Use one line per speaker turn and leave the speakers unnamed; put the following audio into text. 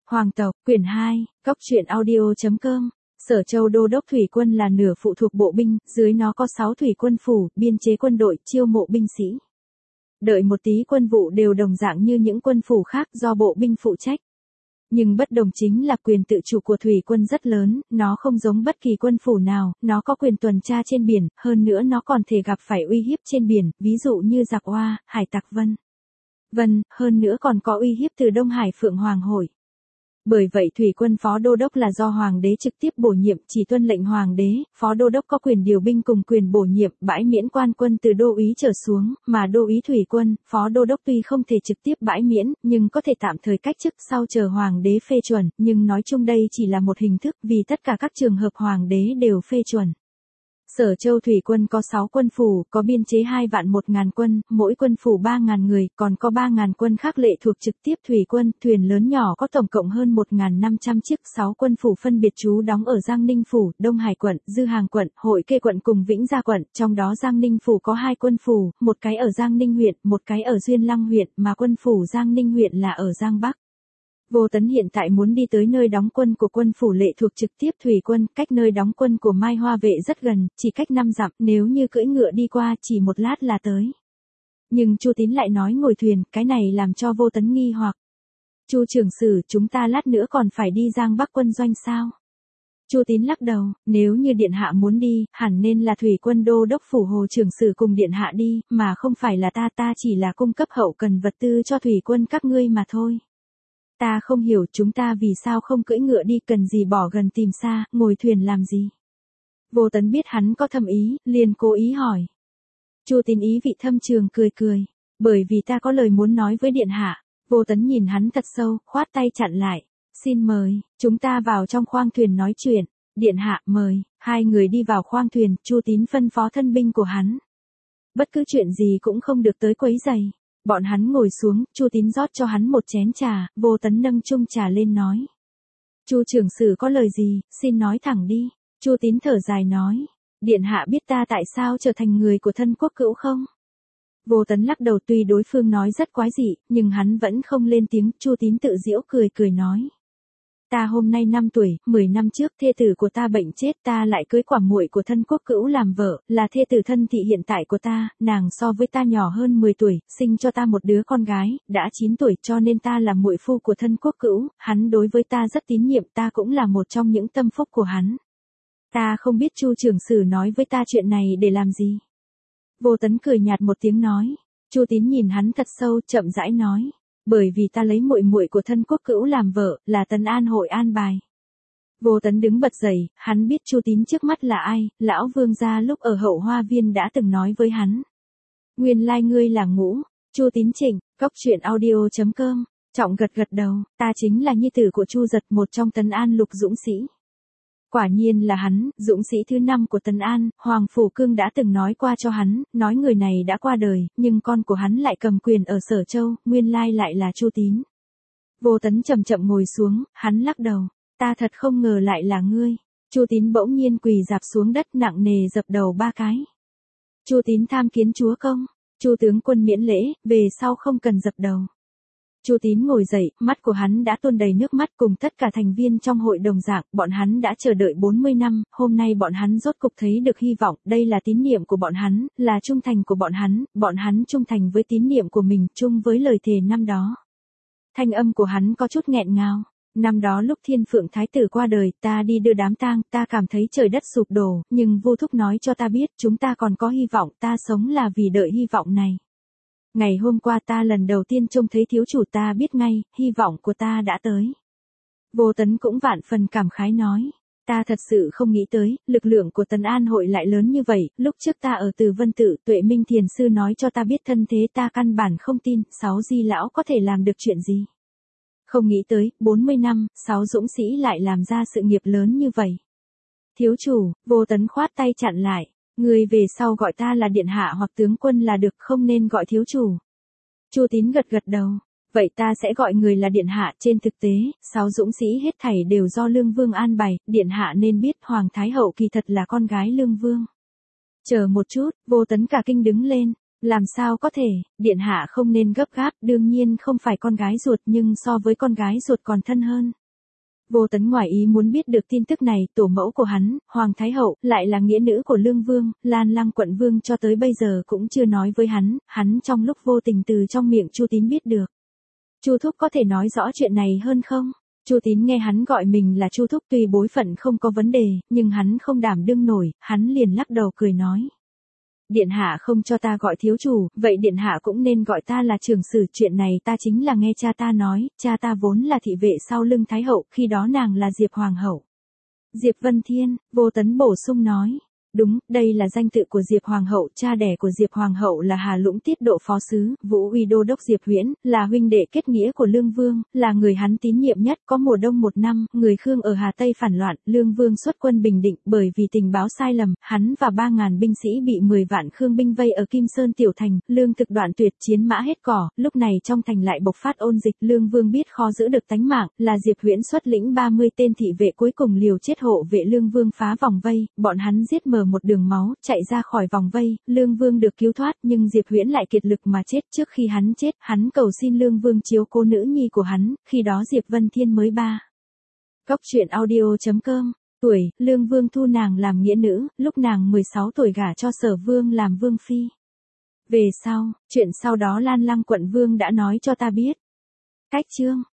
Hoàng tộc, quyển 2, Cóc truyện audio.com. Sở Châu Đô đốc thủy quân là nửa phụ thuộc bộ binh, dưới nó có 6 thủy quân phủ, biên chế quân đội, chiêu mộ binh sĩ. Đợi một tí quân vụ đều đồng dạng như những quân phủ khác do bộ binh phụ trách. Nhưng bất đồng chính là quyền tự chủ của thủy quân rất lớn, nó không giống bất kỳ quân phủ nào, nó có quyền tuần tra trên biển, hơn nữa nó còn thể gặp phải uy hiếp trên biển, ví dụ như giặc Oa, hải tặc hơn nữa còn có uy hiếp từ Đông Hải Phượng Hoàng Hội. Bởi vậy thủy quân phó đô đốc là do hoàng đế trực tiếp bổ nhiệm, chỉ tuân lệnh hoàng đế, phó đô đốc có quyền điều binh cùng quyền bổ nhiệm, bãi miễn quan quân từ đô úy trở xuống, mà đô úy thủy quân, phó đô đốc tuy không thể trực tiếp bãi miễn, nhưng có thể tạm thời cách chức sau chờ hoàng đế phê chuẩn, nhưng nói chung đây chỉ là một hình thức vì tất cả các trường hợp hoàng đế đều phê chuẩn. Sở Châu thủy quân có 6 quân phủ, có biên chế 2.100.000 quân, mỗi quân phủ 3.000 người, còn có 3.000 quân khác lệ thuộc trực tiếp thủy quân, thuyền lớn nhỏ có tổng cộng hơn 1.500 chiếc. 6 quân phủ phân biệt trú đóng ở Giang Ninh phủ, Đông Hải quận, Dư Hàng quận, Hội Kê quận cùng Vĩnh Gia quận, trong đó Giang Ninh phủ có 2 quân phủ, một cái ở Giang Ninh huyện, một cái ở Duyên Lăng huyện, mà quân phủ Giang Ninh huyện là ở Giang Bắc. Vô Tấn hiện tại muốn đi tới nơi đóng quân của quân phủ lệ thuộc trực tiếp thủy quân, cách nơi đóng quân của Mai Hoa vệ rất gần, chỉ cách 5 dặm, nếu như cưỡi ngựa đi qua chỉ một lát là tới. Nhưng Chu Tín lại nói ngồi thuyền, cái này làm cho Vô Tấn nghi hoặc. Chu trưởng sử, chúng ta lát nữa còn phải đi Giang Bắc quân doanh sao? Chu Tín lắc đầu, nếu như điện hạ muốn đi, hẳn nên là thủy quân đô đốc phủ Hồ trưởng sử cùng điện hạ đi, mà không phải là ta chỉ là cung cấp hậu cần vật tư cho thủy quân các ngươi mà thôi. Ta không hiểu chúng ta vì sao không cưỡi ngựa đi, cần gì bỏ gần tìm xa, ngồi thuyền làm gì. Vô Tấn biết hắn có thâm ý, liền cố ý hỏi. Chu Tín ý vị thâm trường cười, bởi vì ta có lời muốn nói với điện hạ. Vô Tấn nhìn hắn thật sâu, khoát tay chặn lại. Xin mời, chúng ta vào trong khoang thuyền nói chuyện. Điện hạ mời. Hai người đi vào khoang thuyền, Chu Tín phân phó thân binh của hắn. Bất cứ chuyện gì cũng không được tới quấy rầy. Bọn hắn ngồi xuống, Chu Tín rót cho hắn một chén trà, Vô Tấn nâng chung trà lên nói. Chu trưởng sử có lời gì, xin nói thẳng đi. Chu Tín thở dài nói. Điện hạ biết ta tại sao trở thành người của thân quốc cữu không? Vô Tấn lắc đầu, tuy đối phương nói rất quái dị, nhưng hắn vẫn không lên tiếng. Chu Tín tự giễu cười nói. Ta hôm nay 5 tuổi, 10 năm trước thê tử của ta bệnh chết, ta lại cưới quả muội của thân quốc cữu làm vợ, là thê tử thân thị hiện tại của ta, nàng so với ta nhỏ hơn 10 tuổi, sinh cho ta một đứa con gái, đã 9 tuổi, cho nên ta là muội phu của thân quốc cữu, hắn đối với ta rất tín nhiệm, ta cũng là một trong những tâm phúc của hắn. Ta không biết Chu trưởng sử nói với ta chuyện này để làm gì. Vô Tấn cười nhạt một tiếng nói. Chu Tín nhìn hắn thật sâu, chậm rãi nói. Bởi vì ta lấy muội muội của thân quốc cữu làm vợ, là Tấn An hội an bài. Vô Tấn đứng bật dậy, hắn biết Chu Tín trước mắt là ai, lão vương gia lúc ở Hậu Hoa Viên đã từng nói với hắn. Nguyên lai ngươi là Ngũ. Chu Tín chỉnh, Cóc truyện audio.com. Trọng gật đầu, ta chính là nhi tử của Chu Giật, một trong Tấn An lục dũng sĩ. Quả nhiên là hắn, dũng sĩ thứ 5 của Tấn An, Hoàng Phủ Cương đã từng nói qua cho hắn, nói người này đã qua đời, nhưng con của hắn lại cầm quyền ở Sở Châu, nguyên lai lại là Chu Tín. Vô Tấn chậm ngồi xuống, hắn lắc đầu, ta thật không ngờ lại là ngươi. Chu Tín bỗng nhiên quỳ rạp xuống đất nặng nề dập đầu 3 cái. Chu Tín tham kiến chúa công. Chu tướng quân miễn lễ, về sau không cần dập đầu. Chu Tín ngồi dậy, mắt của hắn đã tuôn đầy nước mắt, cùng tất cả thành viên trong hội đồng dạng, bọn hắn đã chờ đợi 40 năm, hôm nay bọn hắn rốt cục thấy được hy vọng, đây là tín niệm của bọn hắn, là trung thành của bọn hắn trung thành với tín niệm của mình, chung với lời thề năm đó. Thanh âm của hắn có chút nghẹn ngào. Năm đó lúc Thiên Phượng Thái tử qua đời, ta đi đưa đám tang, ta cảm thấy trời đất sụp đổ, nhưng Vô Thúc nói cho ta biết, chúng ta còn có hy vọng, ta sống là vì đợi hy vọng này. Ngày hôm qua ta lần đầu tiên trông thấy thiếu chủ, ta biết ngay, hy vọng của ta đã tới. Vô Tấn cũng vạn phần cảm khái nói. Ta thật sự không nghĩ tới, lực lượng của Tấn An hội lại lớn như vậy, lúc trước ta ở Từ Vân Tự, Tuệ Minh Thiền Sư nói cho ta biết thân thế, ta căn bản không tin, 6 di lão có thể làm được chuyện gì. Không nghĩ tới, 40 năm, 6 dũng sĩ lại làm ra sự nghiệp lớn như vậy. Thiếu chủ, Vô Tấn khoát tay chặn lại. Người về sau gọi ta là điện hạ hoặc tướng quân là được, không nên gọi thiếu chủ. Chu Tín gật đầu. Vậy ta sẽ gọi người là điện hạ, trên thực tế, 6 dũng sĩ hết thảy đều do Lương Vương an bài, điện hạ nên biết Hoàng Thái Hậu kỳ thật là con gái Lương Vương. Chờ một chút, Vô Tấn cả kinh đứng lên. Làm sao có thể, điện hạ không nên gấp gáp, đương nhiên không phải con gái ruột nhưng so với con gái ruột còn thân hơn. Vô Tấn ngoài ý muốn biết được tin tức này, tổ mẫu của hắn, Hoàng Thái Hậu, lại là nghĩa nữ của Lương Vương, Lan Lăng quận vương cho tới bây giờ cũng chưa nói với hắn trong lúc vô tình từ trong miệng Chu Tín biết được. Chu Thúc có thể nói rõ chuyện này hơn không? Chu Tín nghe hắn gọi mình là Chu Thúc tuy bối phận không có vấn đề, nhưng hắn không đảm đương nổi, hắn liền lắc đầu cười nói. Điện hạ không cho ta gọi thiếu chủ, vậy điện hạ cũng nên gọi ta là trưởng sử, chuyện này ta chính là nghe cha ta nói, cha ta vốn là thị vệ sau lưng Thái Hậu, khi đó nàng là Diệp Hoàng Hậu. Diệp Vân Thiên, Vô Tấn bổ sung nói. Đúng, đây là danh tự của Diệp Hoàng Hậu, cha đẻ của Diệp Hoàng Hậu là Hà Lũng Tiết Độ Phó Sứ, Vũ Uy Đô Đốc Diệp Huyễn, là huynh đệ kết nghĩa của Lương Vương, là người hắn tín nhiệm nhất, có mùa đông một năm, người Khương ở Hà Tây phản loạn, Lương Vương xuất quân bình định, bởi vì tình báo sai lầm, hắn và 3.000 binh sĩ bị 10 vạn Khương binh vây ở Kim Sơn Tiểu Thành, lương thực đoạn tuyệt, chiến mã hết cỏ, lúc này trong thành lại bộc phát ôn dịch, Lương Vương biết khó giữ được tánh mạng, là Diệp Huyễn xuất lĩnh 30 tên thị vệ cuối cùng liều chết hộ vệ Lương Vương phá vòng vây, bọn hắn giết mờ một đường máu, chạy ra khỏi vòng vây, Lương Vương được cứu thoát nhưng Diệp Huyễn lại kiệt lực mà chết. Trước khi hắn chết, hắn cầu xin Lương Vương chiếu cố nữ nhi của hắn, khi đó Diệp Vân Thiên mới 3. Góc truyện audio.com, tuổi, Lương Vương thu nàng làm nghĩa nữ, lúc nàng 16 tuổi gả cho Sở Vương làm vương phi. Về sau, chuyện sau đó Lan Lăng quận vương đã nói cho ta biết. Cách chương